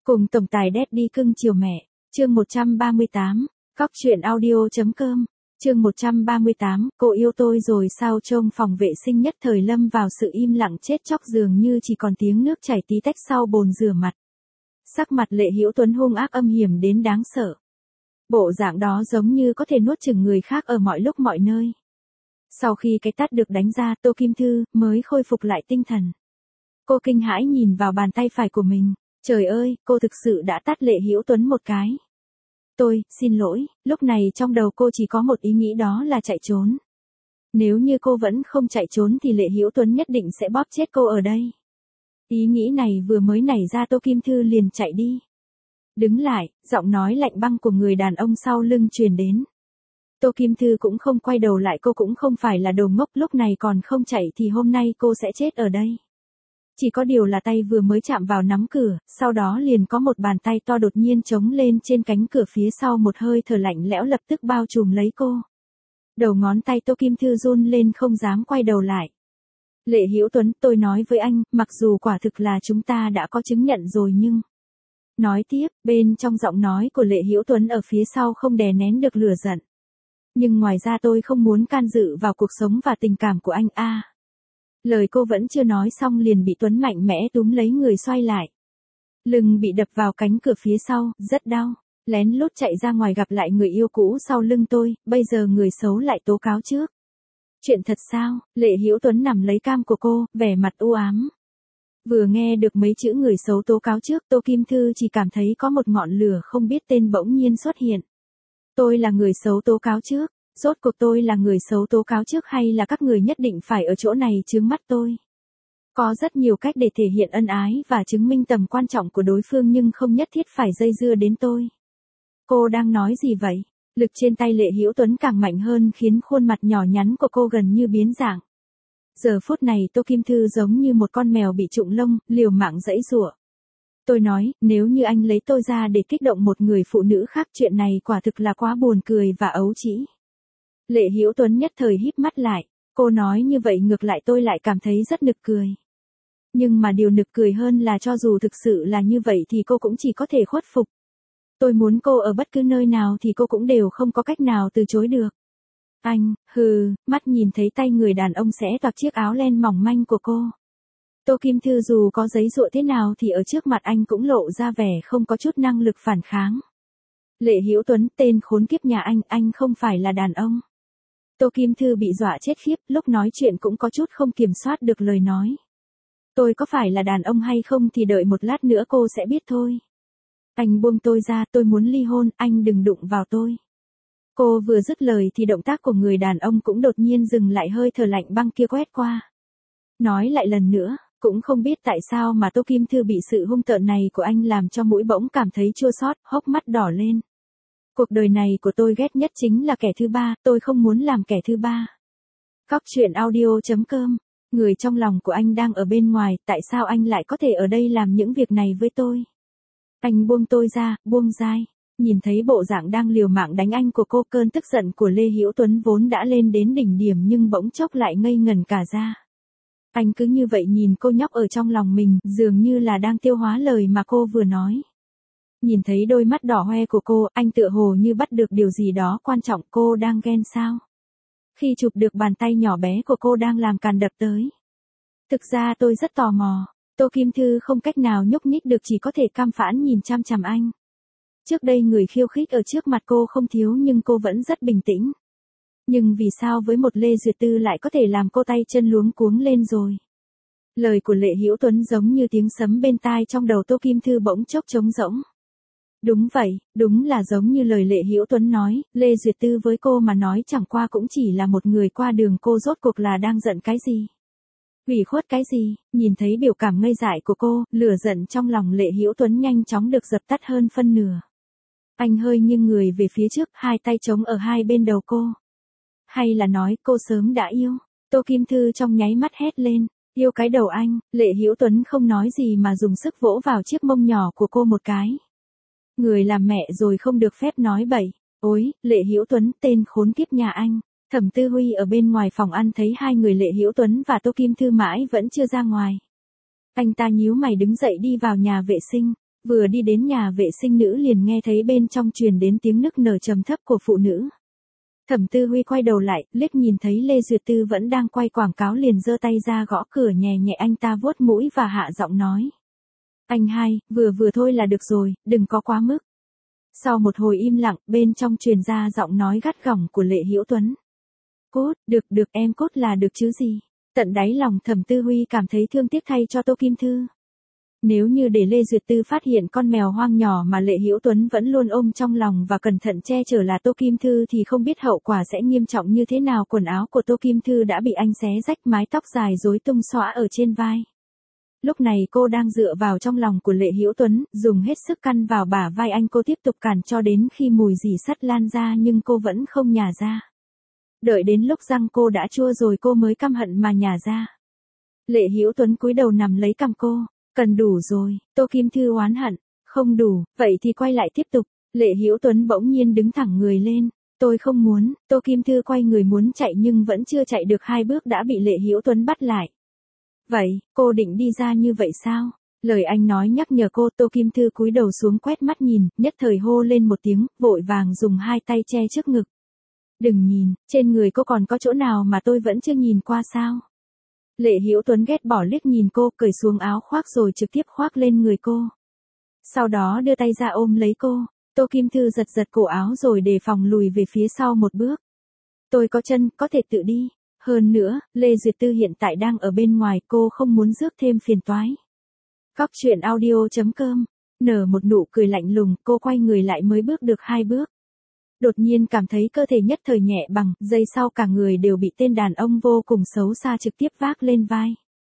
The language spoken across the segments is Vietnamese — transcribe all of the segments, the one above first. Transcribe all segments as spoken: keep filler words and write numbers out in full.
Cùng tổng tài Daddy cưng chiều mẹ, chương một trăm ba mươi tám, cóc truyện audio.com, chương một trăm ba mươi tám, cô yêu tôi rồi sao. Trong phòng vệ sinh nhất thời lâm vào sự im lặng chết chóc, dường như chỉ còn tiếng nước chảy tí tách sau bồn rửa mặt. Sắc mặt Lệ Hữu Tuấn hung ác âm hiểm đến đáng sợ. Bộ dạng đó giống như có thể nuốt chửng người khác ở mọi lúc mọi nơi. Sau khi cái tát được đánh ra, Tô Kim Thư mới khôi phục lại tinh thần. Cô kinh hãi nhìn vào bàn tay phải của mình. Trời ơi, cô thực sự đã tát Lệ Hữu Tuấn một cái. Tôi, xin lỗi, lúc này trong đầu cô chỉ có một ý nghĩ, đó là chạy trốn. Nếu như cô vẫn không chạy trốn thì Lệ Hữu Tuấn nhất định sẽ bóp chết cô ở đây. Ý nghĩ này vừa mới nảy ra, Tô Kim Thư liền chạy đi. Đứng lại, giọng nói lạnh băng của người đàn ông sau lưng truyền đến. Tô Kim Thư cũng không quay đầu lại, cô cũng không phải là đồ ngốc, lúc này còn không chạy thì hôm nay cô sẽ chết ở đây. Chỉ có điều là tay vừa mới chạm vào nắm cửa, sau đó liền có một bàn tay to đột nhiên chống lên trên cánh cửa phía sau, một hơi thở lạnh lẽo lập tức bao trùm lấy cô. Đầu ngón tay Tô Kim Thư run lên không dám quay đầu lại. Lệ Hữu Tuấn, tôi nói với anh, mặc dù quả thực là chúng ta đã có chứng nhận rồi nhưng... Nói tiếp, bên trong giọng nói của Lệ Hữu Tuấn ở phía sau không đè nén được lửa giận. Nhưng ngoài ra tôi không muốn can dự vào cuộc sống và tình cảm của anh a. À, lời cô vẫn chưa nói xong liền bị Tuấn mạnh mẽ túm lấy người xoay lại. Lưng bị đập vào cánh cửa phía sau, rất đau. Lén lút chạy ra ngoài gặp lại người yêu cũ sau lưng tôi, bây giờ người xấu lại tố cáo trước. Chuyện thật sao? Lệ Hữu Tuấn nằm lấy cam của cô, vẻ mặt u ám. Vừa nghe được mấy chữ người xấu tố cáo trước, Tô Kim Thư chỉ cảm thấy có một ngọn lửa không biết tên bỗng nhiên xuất hiện. Tôi là người xấu tố cáo trước, rốt cuộc tôi là người xấu tố cáo trước hay là các người nhất định phải ở chỗ này chướng mắt tôi? Có rất nhiều cách để thể hiện ân ái và chứng minh tầm quan trọng của đối phương nhưng không nhất thiết phải dây dưa đến tôi. Cô đang nói gì vậy? Lực trên tay Lệ Hữu Tuấn càng mạnh hơn khiến khuôn mặt nhỏ nhắn của cô gần như biến dạng. Giờ phút này Tô Kim Thư giống như một con mèo bị trụng lông, liều mạng giãy giụa. Tôi nói, nếu như anh lấy tôi ra để kích động một người phụ nữ khác, chuyện này quả thực là quá buồn cười và ấu trĩ. Lệ Hữu Tuấn nhất thời híp mắt lại, cô nói như vậy ngược lại tôi lại cảm thấy rất nực cười. Nhưng mà điều nực cười hơn là cho dù thực sự là như vậy thì cô cũng chỉ có thể khuất phục. Tôi muốn cô ở bất cứ nơi nào thì cô cũng đều không có cách nào từ chối được. Anh, hừ, mắt nhìn thấy tay người đàn ông xé toạc chiếc áo len mỏng manh của cô. Tô Kim Thư dù có giãy giụa thế nào thì ở trước mặt anh cũng lộ ra vẻ không có chút năng lực phản kháng. Lệ Hữu Tuấn, tên khốn kiếp nhà anh, anh không phải là đàn ông. Tô Kim Thư bị dọa chết khiếp, lúc nói chuyện cũng có chút không kiểm soát được lời nói. Tôi có phải là đàn ông hay không thì đợi một lát nữa cô sẽ biết thôi. Anh buông tôi ra, tôi muốn ly hôn, anh đừng đụng vào tôi. Cô vừa dứt lời thì động tác của người đàn ông cũng đột nhiên dừng lại, hơi thở lạnh băng kia quét qua. Nói lại lần nữa, cũng không biết tại sao mà Tô Kim Thư bị sự hung tợn này của anh làm cho mũi bỗng cảm thấy chua xót, hốc mắt đỏ lên. Cuộc đời này của tôi ghét nhất chính là kẻ thứ ba, tôi không muốn làm kẻ thứ ba. Cóc truyện audio.com, người trong lòng của anh đang ở bên ngoài, tại sao anh lại có thể ở đây làm những việc này với tôi? Anh buông tôi ra, buông dai. Nhìn thấy bộ dạng đang liều mạng đánh anh của cô, cơn tức giận của Lê Hữu Tuấn vốn đã lên đến đỉnh điểm nhưng bỗng chốc lại ngây ngẩn cả ra. Anh cứ như vậy nhìn cô nhóc ở trong lòng mình, dường như là đang tiêu hóa lời mà cô vừa nói. Nhìn thấy đôi mắt đỏ hoe của cô, anh tựa hồ như bắt được điều gì đó quan trọng. Cô đang ghen sao? Khi chụp được bàn tay nhỏ bé của cô đang làm càn đập tới. Thực ra tôi rất tò mò. Tô Kim Thư không cách nào nhúc nhích được, chỉ có thể cam phẫn nhìn chăm chằm anh. Trước đây người khiêu khích ở trước mặt cô không thiếu nhưng cô vẫn rất bình tĩnh. Nhưng vì sao với một Lê Duyệt Tư lại có thể làm cô tay chân luống cuống lên rồi? Lời của Lệ Hữu Tuấn giống như tiếng sấm bên tai, trong đầu Tô Kim Thư bỗng chốc trống rỗng. Đúng vậy, đúng là giống như lời Lệ Hữu Tuấn nói, Lê Duyệt Tư với cô mà nói chẳng qua cũng chỉ là một người qua đường, cô rốt cuộc là đang giận cái gì? Ủy khuất cái gì? Nhìn thấy biểu cảm ngây dại của cô, lửa giận trong lòng Lệ Hữu Tuấn nhanh chóng được dập tắt hơn phân nửa. Anh hơi nghiêng người về phía trước, hai tay chống ở hai bên đầu cô. Hay là nói cô sớm đã yêu? Tô Kim Thư trong nháy mắt hét lên, yêu cái đầu anh. Lệ Hữu Tuấn không nói gì mà dùng sức vỗ vào chiếc mông nhỏ của cô một cái. Người làm mẹ rồi không được phép nói bậy. Ôi, Lệ Hữu Tuấn, tên khốn kiếp nhà anh. Thẩm Tư Huy ở bên ngoài phòng ăn thấy hai người Lệ Hữu Tuấn và Tô Kim Thư mãi vẫn chưa ra ngoài. Anh ta nhíu mày đứng dậy đi vào nhà vệ sinh. Vừa đi đến nhà vệ sinh nữ liền nghe thấy bên trong truyền đến tiếng nức nở trầm thấp của phụ nữ. Thẩm Tư Huy quay đầu lại, liếc nhìn thấy Lê Duyệt Tư vẫn đang quay quảng cáo liền giơ tay ra gõ cửa nhẹ nhẹ, anh ta vuốt mũi và hạ giọng nói. Anh hai, vừa vừa thôi là được rồi, đừng có quá mức. Sau một hồi im lặng, bên trong truyền ra giọng nói gắt gỏng của Lệ Hữu Tuấn. Cốt, được được em cốt là được chứ gì. Tận đáy lòng Thẩm Tư Huy cảm thấy thương tiếc thay cho Tô Kim Thư. Nếu như để Lê Duyệt Tư phát hiện con mèo hoang nhỏ mà Lệ Hữu Tuấn vẫn luôn ôm trong lòng và cẩn thận che chở là Tô Kim Thư thì không biết hậu quả sẽ nghiêm trọng như thế nào. Quần áo của Tô Kim Thư đã bị anh xé rách, mái tóc dài rối tung xõa ở trên vai. Lúc này cô đang dựa vào trong lòng của Lệ Hữu Tuấn, dùng hết sức căn vào bả vai anh. Cô tiếp tục cản cho đến khi mùi rỉ sắt lan ra nhưng cô vẫn không nhả ra. Đợi đến lúc răng cô đã chua rồi cô mới căm hận mà nhả ra. Lệ Hữu Tuấn cúi đầu nằm lấy cằm cô. Cần đủ rồi, Tô Kim Thư oán hận. Không đủ, vậy thì quay lại tiếp tục. Lệ Hữu Tuấn bỗng nhiên đứng thẳng người lên. Tôi không muốn. Tô Kim Thư quay người muốn chạy nhưng vẫn chưa chạy được hai bước đã bị Lệ Hữu Tuấn bắt lại. Vậy, cô định đi ra như vậy sao? Lời anh nói nhắc nhở cô. Tô Kim Thư cúi đầu xuống quét mắt nhìn, nhất thời hô lên một tiếng, vội vàng dùng hai tay che trước ngực. Đừng nhìn, trên người cô còn có chỗ nào mà tôi vẫn chưa nhìn qua sao? Lệ Hữu Tuấn ghét bỏ liếc nhìn cô, cởi xuống áo khoác rồi trực tiếp khoác lên người cô. Sau đó đưa tay ra ôm lấy cô. Tô Kim Thư giật giật cổ áo rồi đề phòng lùi về phía sau một bước. Tôi có chân, có thể tự đi. Hơn nữa, Lê Duyệt Tư hiện tại đang ở bên ngoài, cô không muốn rước thêm phiền toái. Cóc truyện audio chấm com, nở một nụ cười lạnh lùng, cô quay người lại mới bước được hai bước. Đột nhiên cảm thấy cơ thể nhất thời nhẹ bằng, giây sau cả người đều bị tên đàn ông vô cùng xấu xa trực tiếp vác lên vai.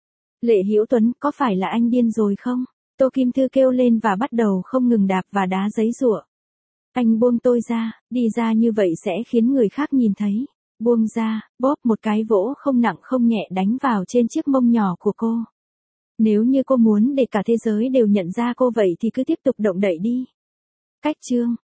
Lệ Hữu Tuấn, có phải là anh điên rồi không? Tô Kim Thư kêu lên và bắt đầu không ngừng đạp và đá giấy giụa. Anh buông tôi ra, đi ra như vậy sẽ khiến người khác nhìn thấy. Buông ra, bóp một cái vỗ không nặng không nhẹ đánh vào trên chiếc mông nhỏ của cô. Nếu như cô muốn để cả thế giới đều nhận ra cô vậy thì cứ tiếp tục động đậy đi. Cách chương